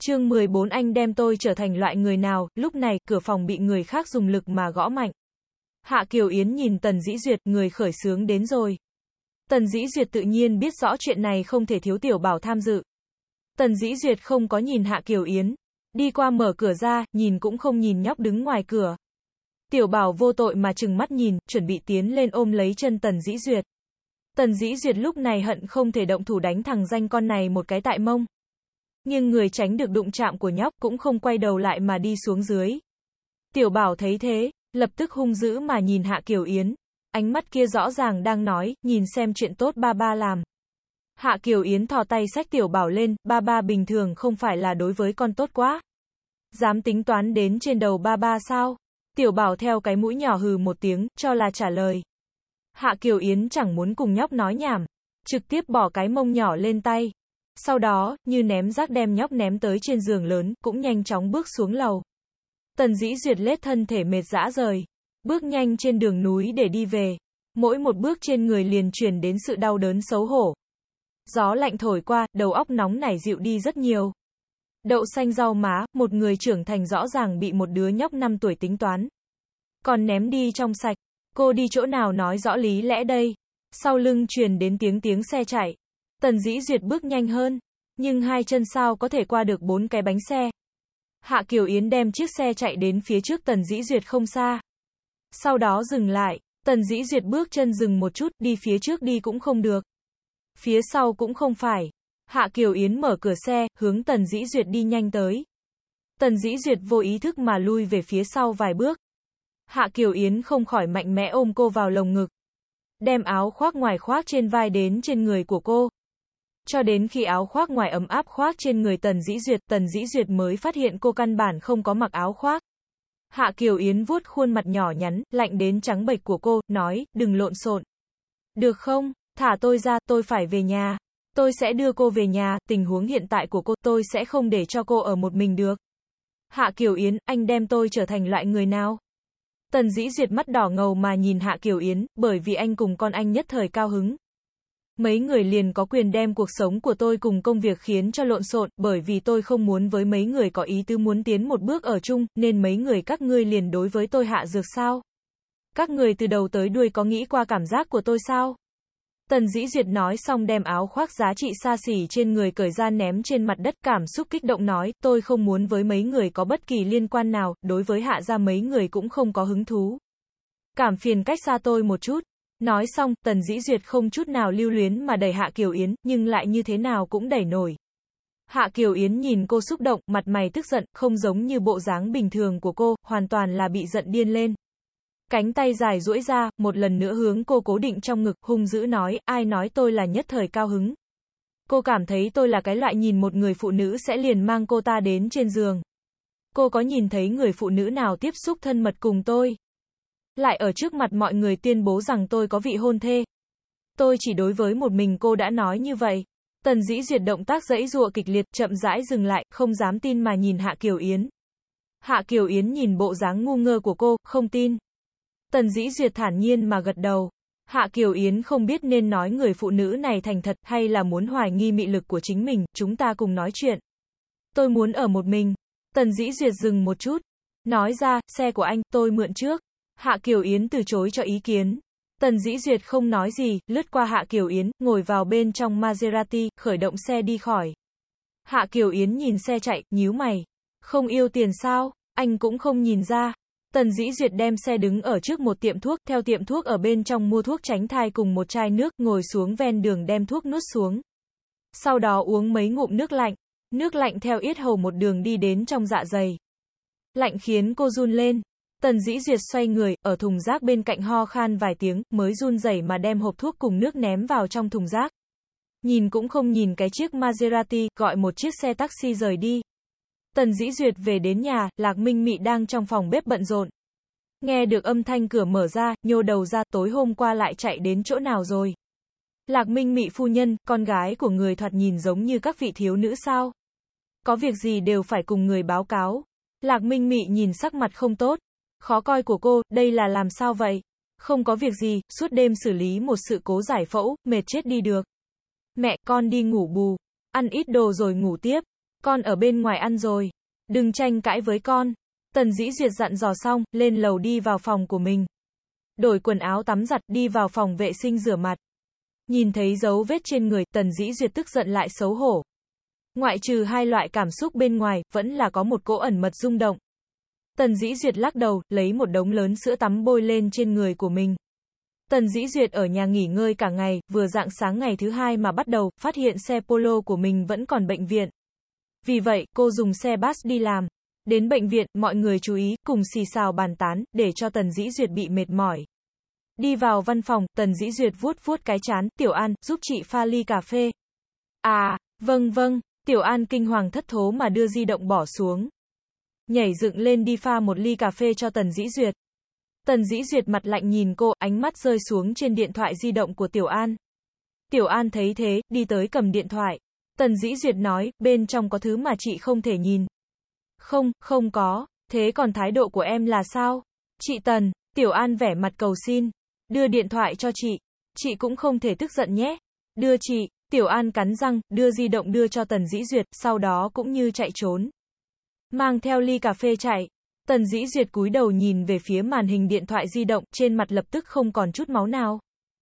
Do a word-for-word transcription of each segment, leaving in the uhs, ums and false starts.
Chương mười bốn Anh đem tôi trở thành loại người nào, lúc này, cửa phòng bị người khác dùng lực mà gõ mạnh. Hạ Kiều Yến nhìn Tần Dĩ Duyệt, người khởi xướng đến rồi. Tần Dĩ Duyệt tự nhiên biết rõ chuyện này không thể thiếu Tiểu Bảo tham dự. Tần Dĩ Duyệt không có nhìn Hạ Kiều Yến, đi qua mở cửa ra, nhìn cũng không nhìn nhóc đứng ngoài cửa. Tiểu Bảo vô tội mà trừng mắt nhìn, chuẩn bị tiến lên ôm lấy chân Tần Dĩ Duyệt. Tần Dĩ Duyệt lúc này hận không thể động thủ đánh thằng danh con này một cái tại mông. Nhưng người tránh được đụng chạm của nhóc, cũng không quay đầu lại mà đi xuống dưới. Tiểu Bảo thấy thế, lập tức hung dữ mà nhìn Hạ Kiều Yến. Ánh mắt kia rõ ràng đang nói, nhìn xem chuyện tốt ba ba làm. Hạ Kiều Yến thò tay xách Tiểu Bảo lên, ba ba bình thường không phải là đối với con tốt quá. Dám tính toán đến trên đầu ba ba sao? Tiểu Bảo theo cái mũi nhỏ hừ một tiếng, cho là trả lời. Hạ Kiều Yến chẳng muốn cùng nhóc nói nhảm, trực tiếp bỏ cái mông nhỏ lên tay. Sau đó, như ném rác đem nhóc ném tới trên giường lớn, cũng nhanh chóng bước xuống lầu. Tần Dĩ Duyệt lết thân thể mệt rã rời, bước nhanh trên đường núi để đi về. Mỗi một bước trên người liền truyền đến sự đau đớn xấu hổ. Gió lạnh thổi qua, đầu óc nóng nảy dịu đi rất nhiều. Đậu xanh rau má, một người trưởng thành rõ ràng bị một đứa nhóc năm tuổi tính toán. Còn ném đi trong sạch, cô đi chỗ nào nói rõ lý lẽ đây. Sau lưng truyền đến tiếng tiếng xe chạy. Tần Dĩ Duyệt bước nhanh hơn, nhưng hai chân sao có thể qua được bốn cái bánh xe. Hạ Kiều Yến đem chiếc xe chạy đến phía trước Tần Dĩ Duyệt không xa. Sau đó dừng lại, Tần Dĩ Duyệt bước chân dừng một chút, đi phía trước đi cũng không được. Phía sau cũng không phải. Hạ Kiều Yến mở cửa xe, hướng Tần Dĩ Duyệt đi nhanh tới. Tần Dĩ Duyệt vô ý thức mà lui về phía sau vài bước. Hạ Kiều Yến không khỏi mạnh mẽ ôm cô vào lồng ngực. Đem áo khoác ngoài khoác trên vai đến trên người của cô. Cho đến khi áo khoác ngoài ấm áp khoác trên người Tần Dĩ Duyệt, Tần Dĩ Duyệt mới phát hiện cô căn bản không có mặc áo khoác. Hạ Kiều Yến vuốt khuôn mặt nhỏ nhắn, lạnh đến trắng bệch của cô, nói, đừng lộn xộn. Được không, thả tôi ra, tôi phải về nhà. Tôi sẽ đưa cô về nhà, tình huống hiện tại của cô, tôi sẽ không để cho cô ở một mình được. Hạ Kiều Yến, anh đem tôi trở thành loại người nào? Tần Dĩ Duyệt mắt đỏ ngầu mà nhìn Hạ Kiều Yến, bởi vì anh cùng con anh nhất thời cao hứng. Mấy người liền có quyền đem cuộc sống của tôi cùng công việc khiến cho lộn xộn, bởi vì tôi không muốn với mấy người có ý tứ muốn tiến một bước ở chung, nên mấy người các ngươi liền đối với tôi hạ dược sao? Các người từ đầu tới đuôi có nghĩ qua cảm giác của tôi sao? Tần Dĩ Duyệt nói xong đem áo khoác giá trị xa xỉ trên người cởi ra ném trên mặt đất, cảm xúc kích động nói, tôi không muốn với mấy người có bất kỳ liên quan nào, đối với Hạ gia mấy người cũng không có hứng thú. Cảm phiền cách xa tôi một chút. Nói xong, Tần Dĩ Duyệt không chút nào lưu luyến mà đẩy Hạ Kiều Yến, nhưng lại như thế nào cũng đẩy nổi. Hạ Kiều Yến nhìn cô xúc động, mặt mày tức giận, không giống như bộ dáng bình thường của cô, hoàn toàn là bị giận điên lên. Cánh tay dài duỗi ra, một lần nữa hướng cô cố định trong ngực, hung dữ nói, ai nói tôi là nhất thời cao hứng. Cô cảm thấy tôi là cái loại nhìn một người phụ nữ sẽ liền mang cô ta đến trên giường. Cô có nhìn thấy người phụ nữ nào tiếp xúc thân mật cùng tôi? Lại ở trước mặt mọi người tuyên bố rằng tôi có vị hôn thê. Tôi chỉ đối với một mình cô đã nói như vậy. Tần Dĩ Duyệt động tác giãy giụa kịch liệt, chậm rãi dừng lại, không dám tin mà nhìn Hạ Kiều Yến. Hạ Kiều Yến nhìn bộ dáng ngu ngơ của cô, không tin. Tần Dĩ Duyệt thản nhiên mà gật đầu. Hạ Kiều Yến không biết nên nói người phụ nữ này thành thật, hay là muốn hoài nghi mị lực của chính mình, chúng ta cùng nói chuyện. Tôi muốn ở một mình. Tần Dĩ Duyệt dừng một chút. Nói ra, xe của anh, tôi mượn trước. Hạ Kiều Yến từ chối cho ý kiến. Tần Dĩ Duyệt không nói gì, lướt qua Hạ Kiều Yến, ngồi vào bên trong Maserati, khởi động xe đi khỏi. Hạ Kiều Yến nhìn xe chạy, nhíu mày. Không yêu tiền sao? Anh cũng không nhìn ra. Tần Dĩ Duyệt đem xe đứng ở trước một tiệm thuốc, theo tiệm thuốc ở bên trong mua thuốc tránh thai cùng một chai nước, ngồi xuống ven đường đem thuốc nuốt xuống. Sau đó uống mấy ngụm nước lạnh. Nước lạnh theo yết hầu một đường đi đến trong dạ dày. Lạnh khiến cô run lên. Tần Dĩ Duyệt xoay người, ở thùng rác bên cạnh ho khan vài tiếng, mới run rẩy mà đem hộp thuốc cùng nước ném vào trong thùng rác. Nhìn cũng không nhìn cái chiếc Maserati, gọi một chiếc xe taxi rời đi. Tần Dĩ Duyệt về đến nhà, Lạc Minh Mị đang trong phòng bếp bận rộn. Nghe được âm thanh cửa mở ra, nhô đầu ra, tối hôm qua lại chạy đến chỗ nào rồi? Lạc Minh Mị phu nhân, con gái của người thoạt nhìn giống như các vị thiếu nữ sao? Có việc gì đều phải cùng người báo cáo. Lạc Minh Mị nhìn sắc mặt không tốt. Khó coi của cô, đây là làm sao vậy? Không có việc gì, suốt đêm xử lý một sự cố giải phẫu, mệt chết đi được. Mẹ, con đi ngủ bù. Ăn ít đồ rồi ngủ tiếp. Con ở bên ngoài ăn rồi. Đừng tranh cãi với con. Tần Dĩ Duyệt dặn dò xong, lên lầu đi vào phòng của mình. Đổi quần áo tắm giặt, đi vào phòng vệ sinh rửa mặt. Nhìn thấy dấu vết trên người, Tần Dĩ Duyệt tức giận lại xấu hổ. Ngoại trừ hai loại cảm xúc bên ngoài, vẫn là có một cỗ ẩn mật rung động. Tần Dĩ Duyệt lắc đầu, lấy một đống lớn sữa tắm bôi lên trên người của mình. Tần Dĩ Duyệt ở nhà nghỉ ngơi cả ngày, vừa rạng sáng ngày thứ hai mà bắt đầu, phát hiện xe Polo của mình vẫn còn bệnh viện. Vì vậy, cô dùng xe bus đi làm. Đến bệnh viện, mọi người chú ý, cùng xì xào bàn tán, để cho Tần Dĩ Duyệt bị mệt mỏi. Đi vào văn phòng, Tần Dĩ Duyệt vuốt vuốt cái trán, Tiểu An, giúp chị pha ly cà phê. À, vâng vâng, Tiểu An kinh hoàng thất thố mà đưa di động bỏ xuống. Nhảy dựng lên đi pha một ly cà phê cho Tần Dĩ Duyệt. Tần Dĩ Duyệt mặt lạnh nhìn cô, ánh mắt rơi xuống trên điện thoại di động của Tiểu An. Tiểu An thấy thế, đi tới cầm điện thoại. Tần Dĩ Duyệt nói, bên trong có thứ mà chị không thể nhìn. Không, không có, thế còn thái độ của em là sao? Chị Tần, Tiểu An vẻ mặt cầu xin. Đưa điện thoại cho chị. Chị cũng không thể tức giận nhé. Đưa chị, Tiểu An cắn răng, đưa di động đưa cho Tần Dĩ Duyệt, sau đó cũng như chạy trốn. Mang theo ly cà phê chạy. Tần Dĩ Duyệt cúi đầu nhìn về phía màn hình điện thoại di động, trên mặt lập tức không còn chút máu nào.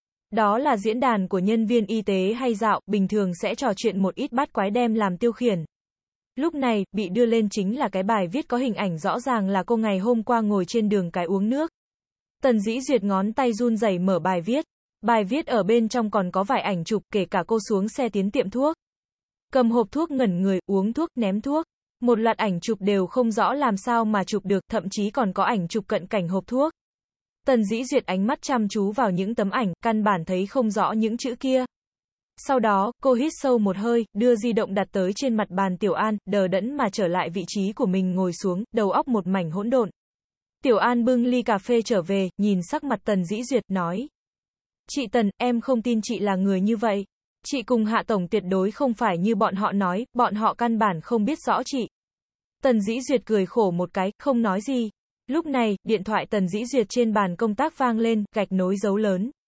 Đó là diễn đàn của nhân viên y tế hay dạo, bình thường sẽ trò chuyện một ít bát quái đem làm tiêu khiển. Lúc này, bị đưa lên chính là cái bài viết có hình ảnh rõ ràng là cô ngày hôm qua ngồi trên đường cái uống nước. Tần Dĩ Duyệt ngón tay run rẩy mở bài viết. Bài viết ở bên trong còn có vài ảnh chụp, kể cả cô xuống xe tiến tiệm thuốc. Cầm hộp thuốc ngẩn người, uống thuốc, ném thuốc. Một loạt ảnh chụp đều không rõ làm sao mà chụp được, thậm chí còn có ảnh chụp cận cảnh hộp thuốc. Tần Dĩ Duyệt ánh mắt chăm chú vào những tấm ảnh, căn bản thấy không rõ những chữ kia. Sau đó, cô hít sâu một hơi, đưa di động đặt tới trên mặt bàn Tiểu An, đờ đẫn mà trở lại vị trí của mình ngồi xuống, đầu óc một mảnh hỗn độn. Tiểu An bưng ly cà phê trở về, nhìn sắc mặt Tần Dĩ Duyệt, nói. Chị Tần, em không tin chị là người như vậy. Chị cùng Hạ Tổng tuyệt đối không phải như bọn họ nói, bọn họ căn bản không biết rõ chị. Tần Dĩ Duyệt cười khổ một cái, không nói gì. Lúc này, điện thoại Tần Dĩ Duyệt trên bàn công tác vang lên, gạch nối dấu lớn.